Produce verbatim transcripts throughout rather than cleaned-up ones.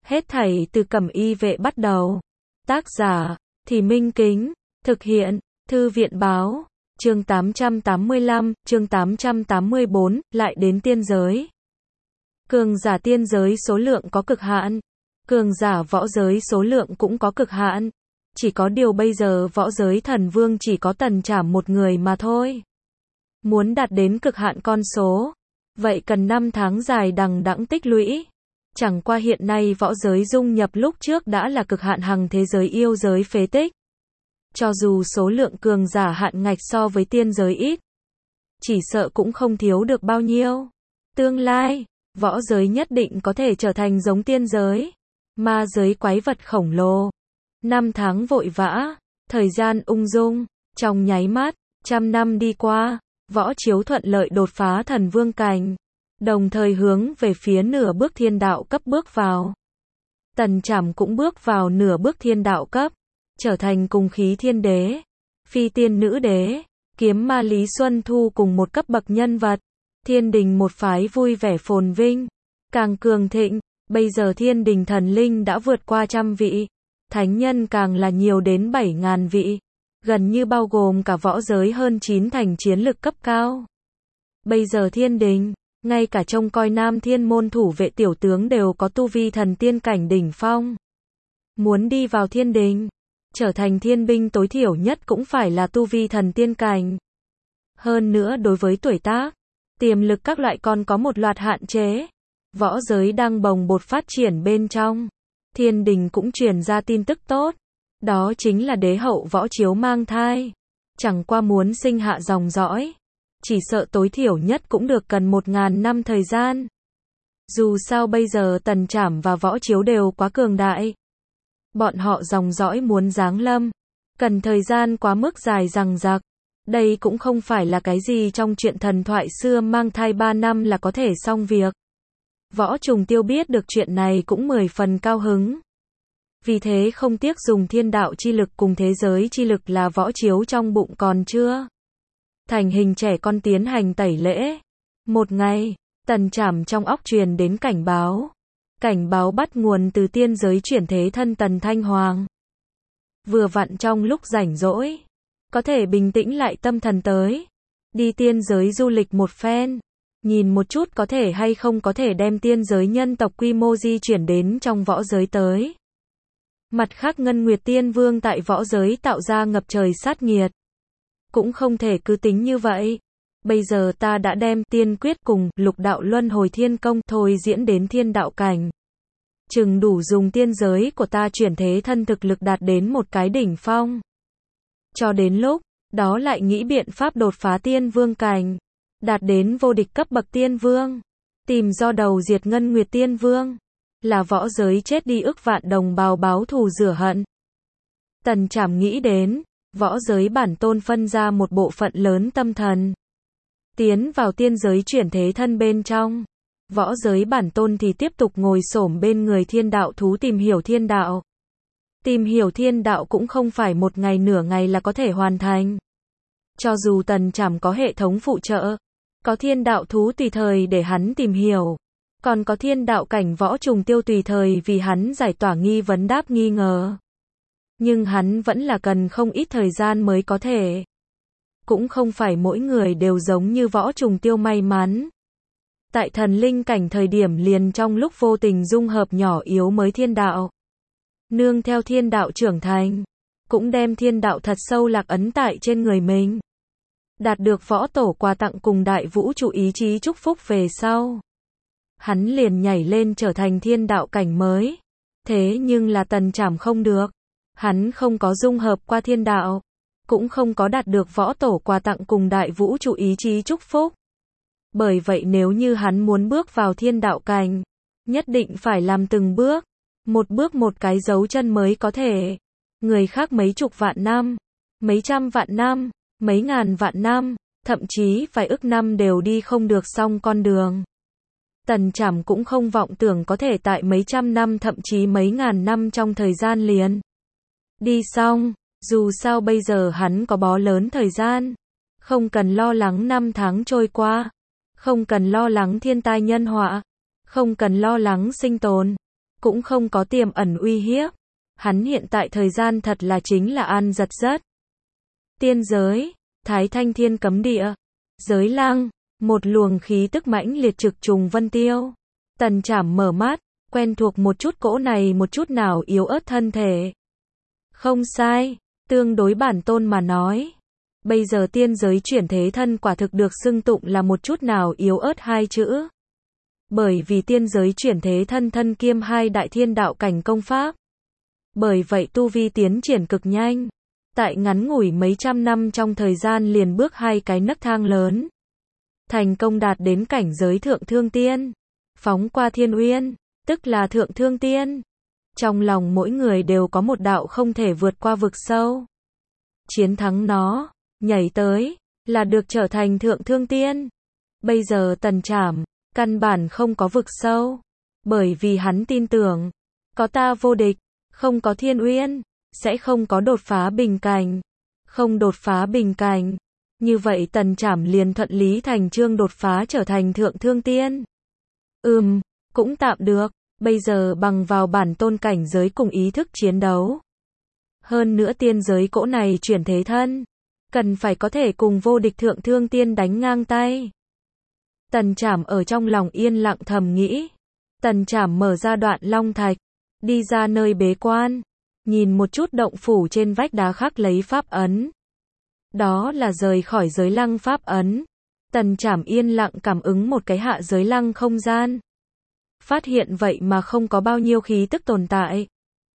Hết thảy từ Cẩm Y Vệ bắt đầu. Tác giả, Thì Minh Kính. Thực hiện, Thư viện Báo. Chương tám trăm tám mươi lăm, chương tám trăm tám mươi bốn, lại đến tiên giới. Cường giả tiên giới số lượng có cực hạn. Cường giả võ giới số lượng cũng có cực hạn. Chỉ có điều bây giờ võ giới thần vương chỉ có Tần Trảm một người mà thôi. Muốn đạt đến cực hạn con số, vậy cần năm tháng dài đằng đẵng tích lũy. Chẳng qua hiện nay võ giới dung nhập lúc trước đã là cực hạn hằng thế giới yêu giới phế tích. Cho dù số lượng cường giả hạn ngạch so với tiên giới ít, chỉ sợ cũng không thiếu được bao nhiêu. Tương lai, võ giới nhất định có thể trở thành giống tiên giới, ma giới quái vật khổng lồ. Năm tháng vội vã, thời gian ung dung, trong nháy mắt, trăm năm đi qua, Võ Chiếu thuận lợi đột phá thần vương cảnh, đồng thời hướng về phía nửa bước thiên đạo cấp bước vào. Tần Trảm cũng bước vào nửa bước thiên đạo cấp, trở thành cùng khí thiên đế, phi tiên nữ đế, kiếm ma Lý Xuân Thu cùng một cấp bậc nhân vật. Thiên đình một phái vui vẻ phồn vinh, càng cường thịnh, bây giờ thiên đình thần linh đã vượt qua trăm vị, thánh nhân càng là nhiều đến bảy ngàn vị, gần như bao gồm cả võ giới hơn chín thành chiến lực cấp cao. Bây giờ thiên đình, ngay cả trông coi Nam Thiên môn thủ vệ tiểu tướng đều có tu vi thần tiên cảnh đỉnh phong. Muốn đi vào thiên đình, trở thành thiên binh tối thiểu nhất cũng phải là tu vi thần tiên cảnh. Hơn nữa đối với tuổi tác, tiềm lực các loại còn có một loạt hạn chế. Võ giới đang bồng bột phát triển bên trong. Thiên đình cũng truyền ra tin tức tốt. Đó chính là đế hậu Võ Chiếu mang thai. Chẳng qua muốn sinh hạ dòng dõi, chỉ sợ tối thiểu nhất cũng được cần một ngàn năm thời gian. Dù sao bây giờ Tần Trảm và Võ Chiếu đều quá cường đại. Bọn họ dòng dõi muốn giáng lâm, cần thời gian quá mức dài dằng dặc. Đây cũng không phải là cái gì trong chuyện thần thoại xưa mang thai ba năm là có thể xong việc. Võ Trùng Tiêu biết được chuyện này cũng mười phần cao hứng. Vì thế không tiếc dùng thiên đạo chi lực cùng thế giới chi lực là Võ Chiếu trong bụng còn chưa thành hình trẻ con tiến hành tẩy lễ. Một ngày, Tần Trảm trong óc truyền đến cảnh báo. Cảnh báo bắt nguồn từ tiên giới chuyển thế thân Tần Thanh Hoàng. Vừa vặn trong lúc rảnh rỗi, có thể bình tĩnh lại tâm thần tới, đi tiên giới du lịch một phen, nhìn một chút có thể hay không có thể đem tiên giới nhân tộc quy mô di chuyển đến trong võ giới tới. Mặt khác Ngân Nguyệt Tiên Vương tại võ giới tạo ra ngập trời sát nghiệt. Cũng không thể cứ tính như vậy. Bây giờ ta đã đem tiên quyết cùng lục đạo luân hồi thiên công thôi diễn đến thiên đạo cảnh. Chừng đủ dùng tiên giới của ta chuyển thế thân thực lực đạt đến một cái đỉnh phong. Cho đến lúc đó lại nghĩ biện pháp đột phá tiên vương cảnh, đạt đến vô địch cấp bậc tiên vương, tìm do đầu diệt Ngân Nguyệt Tiên Vương, là võ giới chết đi ức vạn đồng bào báo thù rửa hận. Tần Trảm nghĩ đến, võ giới bản tôn phân ra một bộ phận lớn tâm thần, tiến vào tiên giới chuyển thế thân bên trong. Võ giới bản tôn thì tiếp tục ngồi xổm bên người thiên đạo thú tìm hiểu thiên đạo. Tìm hiểu thiên đạo cũng không phải một ngày nửa ngày là có thể hoàn thành. Cho dù Tần Trảm có hệ thống phụ trợ, có thiên đạo thú tùy thời để hắn tìm hiểu, còn có thiên đạo cảnh Võ Trùng Tiêu tùy thời vì hắn giải tỏa nghi vấn đáp nghi ngờ. Nhưng hắn vẫn là cần không ít thời gian mới có thể. Cũng không phải mỗi người đều giống như Võ Trùng Tiêu may mắn. Tại thần linh cảnh thời điểm liền trong lúc vô tình dung hợp nhỏ yếu mới thiên đạo. Nương theo thiên đạo trưởng thành, cũng đem thiên đạo thật sâu lạc ấn tại trên người mình. Đạt được võ tổ quà tặng cùng đại vũ trụ ý chí chúc phúc về sau, hắn liền nhảy lên trở thành thiên đạo cảnh mới. Thế nhưng là Tần Trảm không được. Hắn không có dung hợp qua thiên đạo, cũng không có đạt được võ tổ quà tặng cùng đại vũ trụ ý chí chúc phúc. Bởi vậy nếu như hắn muốn bước vào thiên đạo cảnh, nhất định phải làm từng bước, một bước một cái dấu chân mới có thể. Người khác mấy chục vạn năm, mấy trăm vạn năm, mấy ngàn vạn năm, thậm chí vài ức năm đều đi không được xong con đường. Tần Trảm cũng không vọng tưởng có thể tại mấy trăm năm thậm chí mấy ngàn năm trong thời gian liền đi xong. Dù sao bây giờ hắn có bó lớn thời gian, không cần lo lắng năm tháng trôi qua, không cần lo lắng thiên tai nhân họa, không cần lo lắng sinh tồn, cũng không có tiềm ẩn uy hiếp. Hắn hiện tại thời gian thật là chính là an giật rất. Tiên giới, Thái Thanh Thiên cấm địa, giới lăng, một luồng khí tức mãnh liệt trực trùng vân tiêu. Tần Trảm mở mắt, quen thuộc một chút cỗ này một chút nào yếu ớt thân thể. Không sai, tương đối bản tôn mà nói. Bây giờ tiên giới chuyển thế thân quả thực được xưng tụng là một chút nào yếu ớt hai chữ. Bởi vì tiên giới chuyển thế thân thân kiêm hai đại thiên đạo cảnh công pháp. Bởi vậy tu vi tiến triển cực nhanh. Tại ngắn ngủi mấy trăm năm trong thời gian liền bước hai cái nấc thang lớn. Thành công đạt đến cảnh giới thượng thương tiên. Phóng qua thiên uyên, tức là thượng thương tiên. Trong lòng mỗi người đều có một đạo không thể vượt qua vực sâu. Chiến thắng nó, nhảy tới, là được trở thành thượng thương tiên. Bây giờ Tần Trảm, căn bản không có vực sâu. Bởi vì hắn tin tưởng, có ta vô địch, không có thiên uyên, sẽ không có đột phá bình cảnh. Không đột phá bình cảnh. Như vậy Tần Trảm liền thuận lý thành chương đột phá trở thành thượng thương tiên. Ừm, cũng tạm được, bây giờ bằng vào bản tôn cảnh giới cùng ý thức chiến đấu. Hơn nữa tiên giới cỗ này chuyển thế thân, cần phải có thể cùng vô địch thượng thương tiên đánh ngang tay. Tần Trảm ở trong lòng yên lặng thầm nghĩ. Tần Trảm mở ra đoạn long thạch, đi ra nơi bế quan, nhìn một chút động phủ trên vách đá khắc lấy pháp ấn. Đó là rời khỏi giới lăng pháp ấn. Tần Trảm yên lặng cảm ứng một cái hạ giới lăng không gian. Phát hiện vậy mà không có bao nhiêu khí tức tồn tại.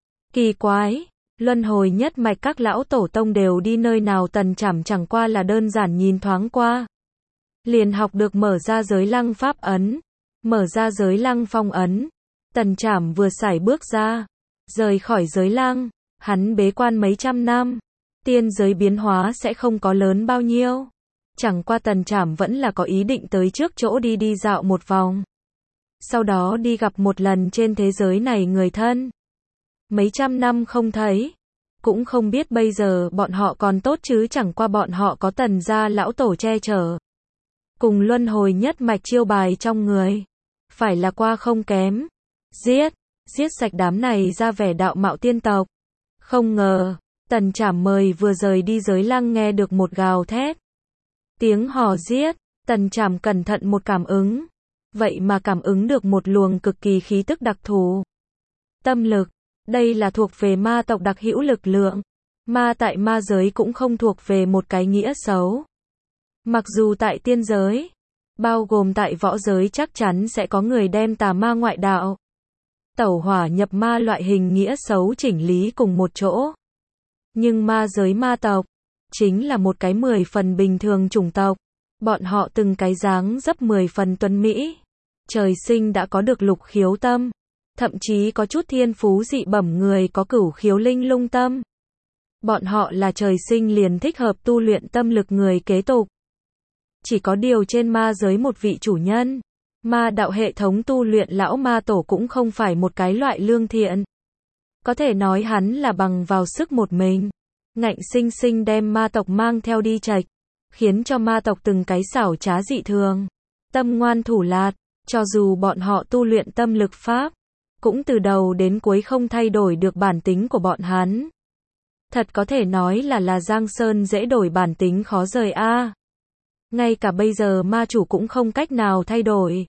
Kỳ quái, luân hồi nhất mạch các lão tổ tông đều đi nơi nào? Tần Trảm chẳng qua là đơn giản nhìn thoáng qua. Liền học được mở ra giới lăng pháp ấn, mở ra giới lăng phong ấn. Tần Trảm vừa sải bước ra, rời khỏi giới lăng, hắn bế quan mấy trăm năm. Tiên giới biến hóa sẽ không có lớn bao nhiêu. Chẳng qua Tần Trảm vẫn là có ý định tới trước chỗ đi đi dạo một vòng. Sau đó đi gặp một lần trên thế giới này người thân. Mấy trăm năm không thấy. Cũng không biết bây giờ bọn họ còn tốt chứ, chẳng qua bọn họ có Tần gia lão tổ che chở. Cùng luân hồi nhất mạch chiêu bài trong người. Phải là qua không kém. Giết, giết sạch đám này ra vẻ đạo mạo tiên tộc. Không ngờ, Tần Trảm mời vừa rời đi giới lăng nghe được một gào thét. Tiếng hò giết, Tần Trảm cẩn thận một cảm ứng. Vậy mà cảm ứng được một luồng cực kỳ khí tức đặc thù. Tâm lực, đây là thuộc về ma tộc đặc hữu lực lượng. Ma tại ma giới cũng không thuộc về một cái nghĩa xấu. Mặc dù tại tiên giới, bao gồm tại võ giới chắc chắn sẽ có người đem tà ma ngoại đạo, tẩu hỏa nhập ma loại hình nghĩa xấu chỉnh lý cùng một chỗ. Nhưng ma giới ma tộc, chính là một cái mười phần bình thường chủng tộc. Bọn họ từng cái dáng dấp mười phần tuấn mỹ. Trời sinh đã có được lục khiếu tâm. Thậm chí có chút thiên phú dị bẩm người có cửu khiếu linh lung tâm. Bọn họ là trời sinh liền thích hợp tu luyện tâm lực người kế tục. Chỉ có điều trên ma giới một vị chủ nhân. Ma đạo hệ thống tu luyện lão ma tổ cũng không phải một cái loại lương thiện. Có thể nói hắn là bằng vào sức một mình. Ngạnh sinh sinh đem ma tộc mang theo đi chạch. Khiến cho ma tộc từng cái xảo trá dị thường. Tâm ngoan thủ lạt. Cho dù bọn họ tu luyện tâm lực pháp. Cũng từ đầu đến cuối không thay đổi được bản tính của bọn hắn. Thật có thể nói là là Giang Sơn dễ đổi bản tính khó rời a. À. Ngay cả bây giờ ma chủ cũng không cách nào thay đổi.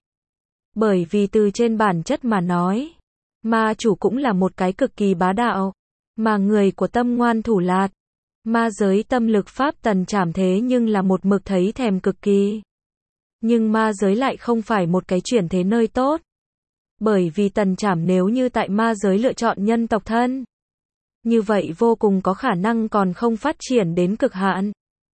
Bởi vì từ trên bản chất mà nói, ma chủ cũng là một cái cực kỳ bá đạo. Mà người của tâm ngoan thủ lạt, ma giới tâm lực pháp Tần Trảm thế nhưng là một mực thấy thèm cực kỳ. Nhưng ma giới lại không phải một cái chuyển thế nơi tốt. Bởi vì Tần Trảm nếu như tại ma giới lựa chọn nhân tộc thân, như vậy vô cùng có khả năng còn không phát triển đến cực hạn.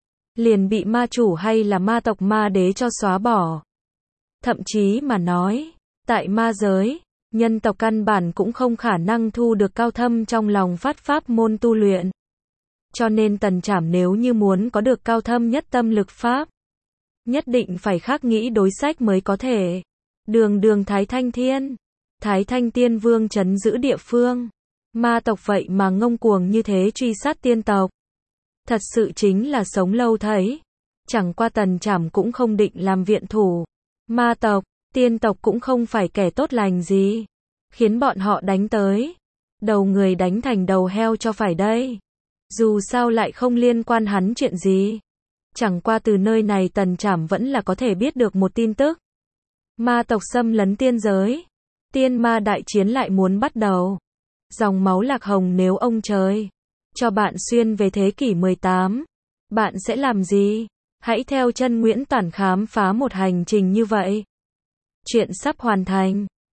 Liền bị ma chủ hay là ma tộc ma đế cho xóa bỏ. Thậm chí mà nói, tại ma giới, nhân tộc căn bản cũng không khả năng thu được cao thâm trong lòng phát pháp môn tu luyện. Cho nên Tần Trảm nếu như muốn có được cao thâm nhất tâm lực pháp, nhất định phải khác nghĩ đối sách mới có thể. Đường đường Thái Thanh Thiên, Thái Thanh Tiên Vương trấn giữ địa phương. Ma tộc vậy mà ngông cuồng như thế truy sát tiên tộc. Thật sự chính là sống lâu thấy. Chẳng qua Tần Trảm cũng không định làm viện thủ. Ma tộc, tiên tộc cũng không phải kẻ tốt lành gì. khiến bọn họ đánh tới. Đầu người đánh thành đầu heo cho phải đây. Dù sao lại không liên quan hắn chuyện gì. Chẳng qua từ nơi này Tần Trảm vẫn là có thể biết được một tin tức. Ma tộc xâm lấn tiên giới. Tiên ma đại chiến lại muốn bắt đầu. Dòng máu Lạc Hồng, nếu ông trời cho bạn xuyên về thế kỷ mười tám, bạn sẽ làm gì? Hãy theo chân Nguyễn Toản khám phá một hành trình như vậy. Chuyện sắp hoàn thành.